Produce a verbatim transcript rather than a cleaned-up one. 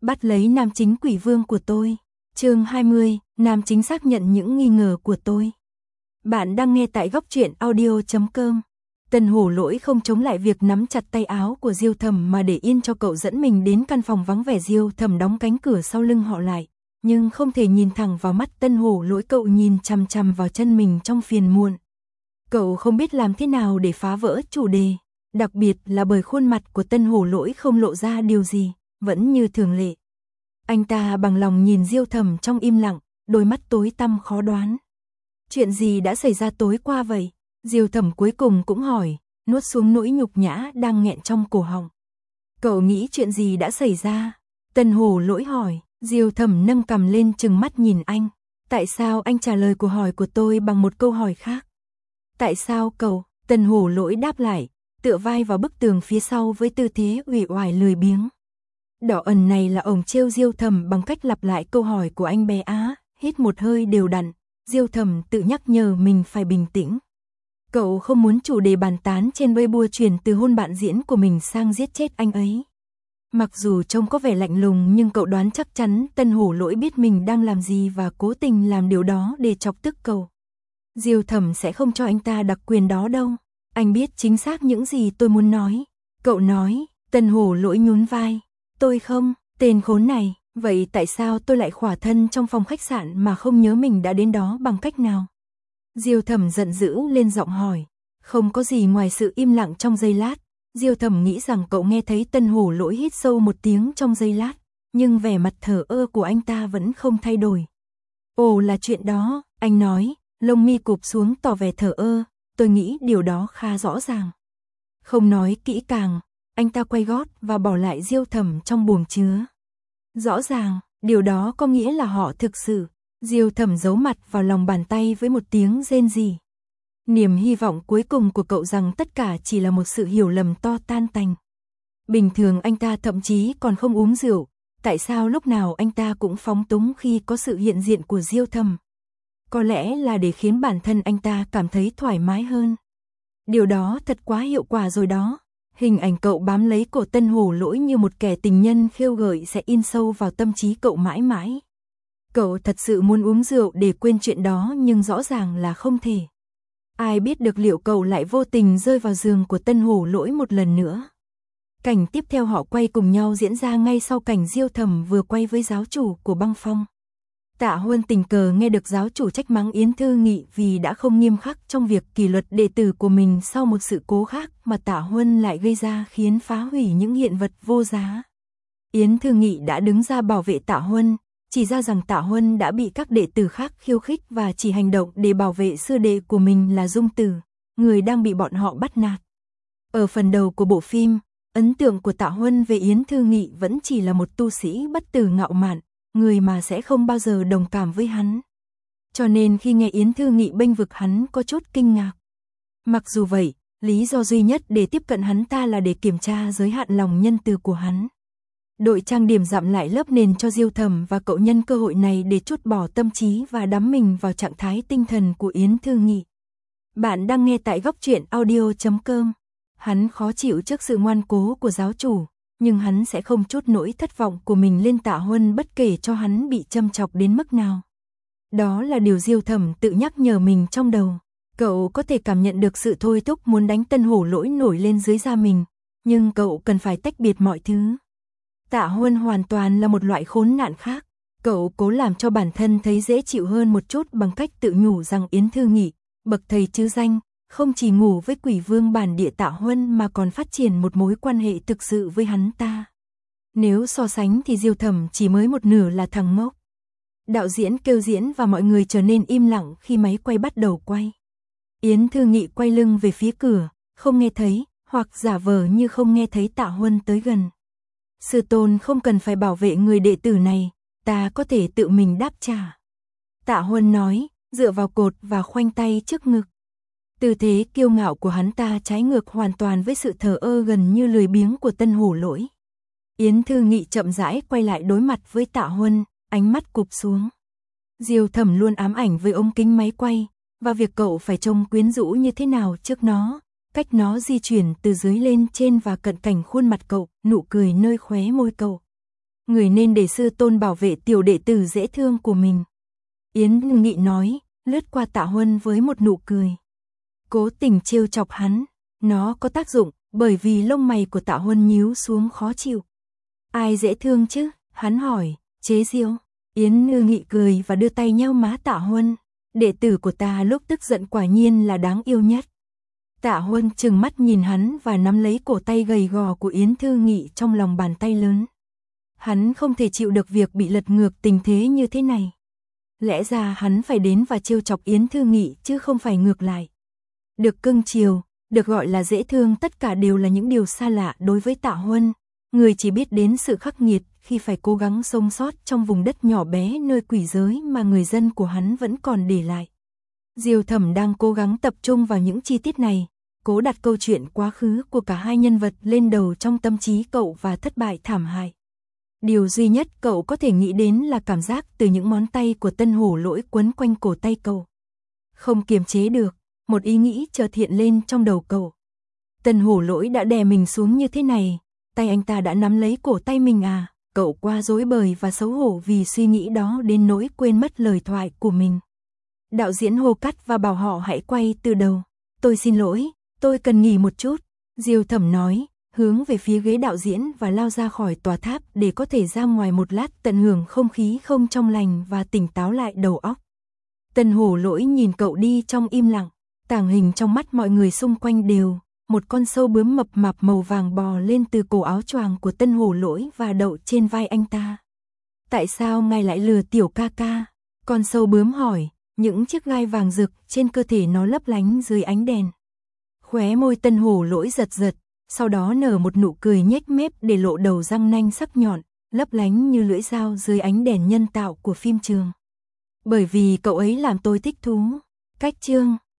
Bắt lấy nam chính quỷ vương của tôi. Chương hai mươi, nam chính xác nhận những nghi ngờ của tôi. Bạn đang nghe tại góc truyện audio chấm com. Tân Hổ Lỗi không chống lại việc nắm chặt tay áo của Diêu Thẩm mà để yên cho cậu dẫn mình đến căn phòng vắng vẻ. Diêu Thẩm đóng cánh cửa sau lưng họ lại, nhưng không thể nhìn thẳng vào mắt Tân Hổ Lỗi. Cậu nhìn chằm chằm vào chân mình trong phiền muộn. Cậu không biết làm thế nào để phá vỡ chủ đề, đặc biệt là bởi khuôn mặt của Tân Hổ Lỗi không lộ ra điều gì, vẫn như thường lệ. Anh ta bằng lòng nhìn Diêu Thẩm trong im lặng, đôi mắt tối tăm khó đoán. Chuyện gì đã xảy ra tối qua vậy? Diêu Thẩm cuối cùng cũng hỏi, nuốt xuống nỗi nhục nhã đang nghẹn trong cổ họng. Cậu nghĩ chuyện gì đã xảy ra? Tân Hổ Lỗi hỏi. Diêu Thẩm nâng cằm lên trừng mắt nhìn anh. Tại sao anh trả lời câu hỏi của tôi bằng một câu hỏi khác? Tại sao cậu? Tân Hổ Lỗi đáp lại, tựa vai vào bức tường phía sau với tư thế uể oải lười biếng. Đỏ ẩn này là ổng trêu Diêu Thẩm bằng cách lặp lại câu hỏi của anh bé Á. Hít một hơi đều đặn, Diêu Thẩm tự nhắc nhở mình phải bình tĩnh. Cậu không muốn chủ đề bàn tán trên Weibo chuyển từ hôn bạn diễn của mình sang giết chết anh ấy. Mặc dù trông có vẻ lạnh lùng nhưng cậu đoán chắc chắn Tân Hổ Lỗi biết mình đang làm gì và cố tình làm điều đó để chọc tức cậu. Diêu Thẩm sẽ không cho anh ta đặc quyền đó đâu. Anh biết chính xác những gì tôi muốn nói. Cậu nói. Tân Hổ Lỗi nhún vai. Tôi không, tên khốn này. Vậy tại sao tôi lại khỏa thân trong phòng khách sạn mà không nhớ mình đã đến đó bằng cách nào? Diêu Thẩm giận dữ lên giọng hỏi. Không có gì ngoài sự im lặng trong giây lát. Diêu Thẩm nghĩ rằng cậu nghe thấy Tân Hổ Lỗi hít sâu một tiếng trong giây lát, nhưng vẻ mặt thờ ơ của anh ta vẫn không thay đổi. Ồ, là chuyện đó, anh nói, lông mi cụp xuống tỏ vẻ thờ ơ, tôi nghĩ điều đó khá rõ ràng. Không nói kỹ càng, anh ta quay gót và bỏ lại Diêu Thẩm trong buồng chứa. Rõ ràng, điều đó có nghĩa là họ thực sự. Diêu Thẩm giấu mặt vào lòng bàn tay với một tiếng rên rỉ. Niềm hy vọng cuối cùng của cậu rằng tất cả chỉ là một sự hiểu lầm to tan tành. Bình thường anh ta thậm chí còn không uống rượu, tại sao lúc nào anh ta cũng phóng túng khi có sự hiện diện của Diêu Thẩm? Có lẽ là để khiến bản thân anh ta cảm thấy thoải mái hơn. Điều đó thật quá hiệu quả rồi đó. Hình ảnh cậu bám lấy cổ Tân Hổ Lỗi như một kẻ tình nhân khêu gợi sẽ in sâu vào tâm trí cậu mãi mãi. Cậu thật sự muốn uống rượu để quên chuyện đó nhưng rõ ràng là không thể. Ai biết được liệu cậu lại vô tình rơi vào giường của Tân Hổ Lỗi một lần nữa. Cảnh tiếp theo họ quay cùng nhau diễn ra ngay sau cảnh Diêu Thẩm vừa quay với giáo chủ của băng phong. Tạ Huân tình cờ nghe được giáo chủ trách mắng Yến Thư Nghị vì đã không nghiêm khắc trong việc kỷ luật đệ tử của mình sau một sự cố khác mà Tạ Huân lại gây ra khiến phá hủy những hiện vật vô giá. Yến Thư Nghị đã đứng ra bảo vệ Tạ Huân, chỉ ra rằng Tạ Huân đã bị các đệ tử khác khiêu khích và chỉ hành động để bảo vệ sư đệ của mình là Dung Tử, người đang bị bọn họ bắt nạt. Ở phần đầu của bộ phim, ấn tượng của Tạ Huân về Yến Thư Nghị vẫn chỉ là một tu sĩ bất tử ngạo mạn, người mà sẽ không bao giờ đồng cảm với hắn. Cho nên khi nghe Yến Thư Nghị bênh vực hắn có chút kinh ngạc. Mặc dù vậy, lý do duy nhất để tiếp cận hắn ta là để kiểm tra giới hạn lòng nhân từ của hắn. Đội trang điểm dặm lại lớp nền cho Diêu Thẩm và cậu nhân cơ hội này để trút bỏ tâm trí và đắm mình vào trạng thái tinh thần của Yến Thư Nghị. Bạn đang nghe tại góc truyện audio chấm com. Hắn khó chịu trước sự ngoan cố của giáo chủ, nhưng hắn sẽ không trút nỗi thất vọng của mình lên Tạ Huân bất kể cho hắn bị châm chọc đến mức nào. Đó là điều Diêu Thẩm tự nhắc nhở mình trong đầu. Cậu có thể cảm nhận được sự thôi thúc muốn đánh Tân Hổ Lỗi nổi lên dưới da mình, nhưng cậu cần phải tách biệt mọi thứ. Tạ Huân hoàn toàn là một loại khốn nạn khác. Cậu cố làm cho bản thân thấy dễ chịu hơn một chút bằng cách tự nhủ rằng Yến Thư Nghị, bậc thầy chứ danh, không chỉ ngủ với quỷ vương bản địa Tạ Huân mà còn phát triển một mối quan hệ thực sự với hắn ta. Nếu so sánh thì Diêu Thẩm chỉ mới một nửa là thằng ngốc. Đạo diễn kêu diễn và mọi người trở nên im lặng khi máy quay bắt đầu quay. Yến Thư Nghị quay lưng về phía cửa, không nghe thấy, hoặc giả vờ như không nghe thấy Tạ Huân tới gần. Sư tôn không cần phải bảo vệ người đệ tử này, ta có thể tự mình đáp trả. Tạ Huân nói, dựa vào cột và khoanh tay trước ngực. Tư thế kiêu ngạo của hắn ta trái ngược hoàn toàn với sự thờ ơ gần như lười biếng của Tân Hổ Lỗi. Yến Thư Nghị chậm rãi quay lại đối mặt với Tạ Huân, ánh mắt cụp xuống. Diêu Thẩm luôn ám ảnh với ống kính máy quay, và việc cậu phải trông quyến rũ như thế nào trước nó, cách nó di chuyển từ dưới lên trên và cận cảnh khuôn mặt cậu, nụ cười nơi khóe môi cậu. người nên để sư tôn bảo vệ tiểu đệ tử dễ thương của mình. Yến Nghị nói, lướt qua Tạ Huân với một nụ cười. Cố tình trêu chọc hắn, nó có tác dụng, bởi vì lông mày của Tạ Huân nhíu xuống khó chịu. Ai dễ thương chứ? Hắn hỏi, chế giễu. Yến Nghị cười và đưa tay nhéo má Tạ Huân. Đệ tử của ta lúc tức giận quả nhiên là đáng yêu nhất. Tạ Huân trừng mắt nhìn hắn và nắm lấy cổ tay gầy gò của Yến Thư Nghị trong lòng bàn tay lớn. Hắn không thể chịu được việc bị lật ngược tình thế như thế này. Lẽ ra hắn phải đến và trêu chọc Yến Thư Nghị chứ không phải ngược lại. Được cưng chiều, được gọi là dễ thương, tất cả đều là những điều xa lạ đối với Tạ Huân. Người chỉ biết đến sự khắc nghiệt khi phải cố gắng sống sót trong vùng đất nhỏ bé nơi quỷ giới mà người dân của hắn vẫn còn để lại. Diêu Thẩm đang cố gắng tập trung vào những chi tiết này, cố đặt câu chuyện quá khứ của cả hai nhân vật lên đầu trong tâm trí cậu và thất bại thảm hại. Điều duy nhất cậu có thể nghĩ đến là cảm giác từ những ngón tay của Tân Hổ Lỗi quấn quanh cổ tay cậu. Không kiềm chế được, một ý nghĩ chợt hiện lên trong đầu cậu. Tân Hổ Lỗi đã đè mình xuống như thế này, tay anh ta đã nắm lấy cổ tay mình à? Cậu quá rối bời và xấu hổ vì suy nghĩ đó đến nỗi quên mất lời thoại của mình. Đạo diễn hô cắt và bảo họ hãy quay từ đầu. Tôi xin lỗi, tôi cần nghỉ một chút, Diêu Thẩm nói, hướng về phía ghế đạo diễn và lao ra khỏi tòa tháp để có thể ra ngoài một lát tận hưởng không khí không trong lành và tỉnh táo lại đầu óc. Tân Hổ Lỗi nhìn cậu đi trong im lặng, tàng hình trong mắt mọi người xung quanh đều. Một con sâu bướm mập mạp màu vàng bò lên từ cổ áo choàng của Tân Hổ Lỗi và đậu trên vai anh ta. Tại sao ngài lại lừa tiểu ca ca? Con sâu bướm hỏi, những chiếc gai vàng rực trên cơ thể nó lấp lánh dưới ánh đèn. Khóe môi Tân Hổ Lỗi giật giật, sau đó nở một nụ cười nhếch mép để lộ đầu răng nanh sắc nhọn, lấp lánh như lưỡi dao dưới ánh đèn nhân tạo của phim trường. Bởi vì cậu ấy làm tôi thích thú. Cách chương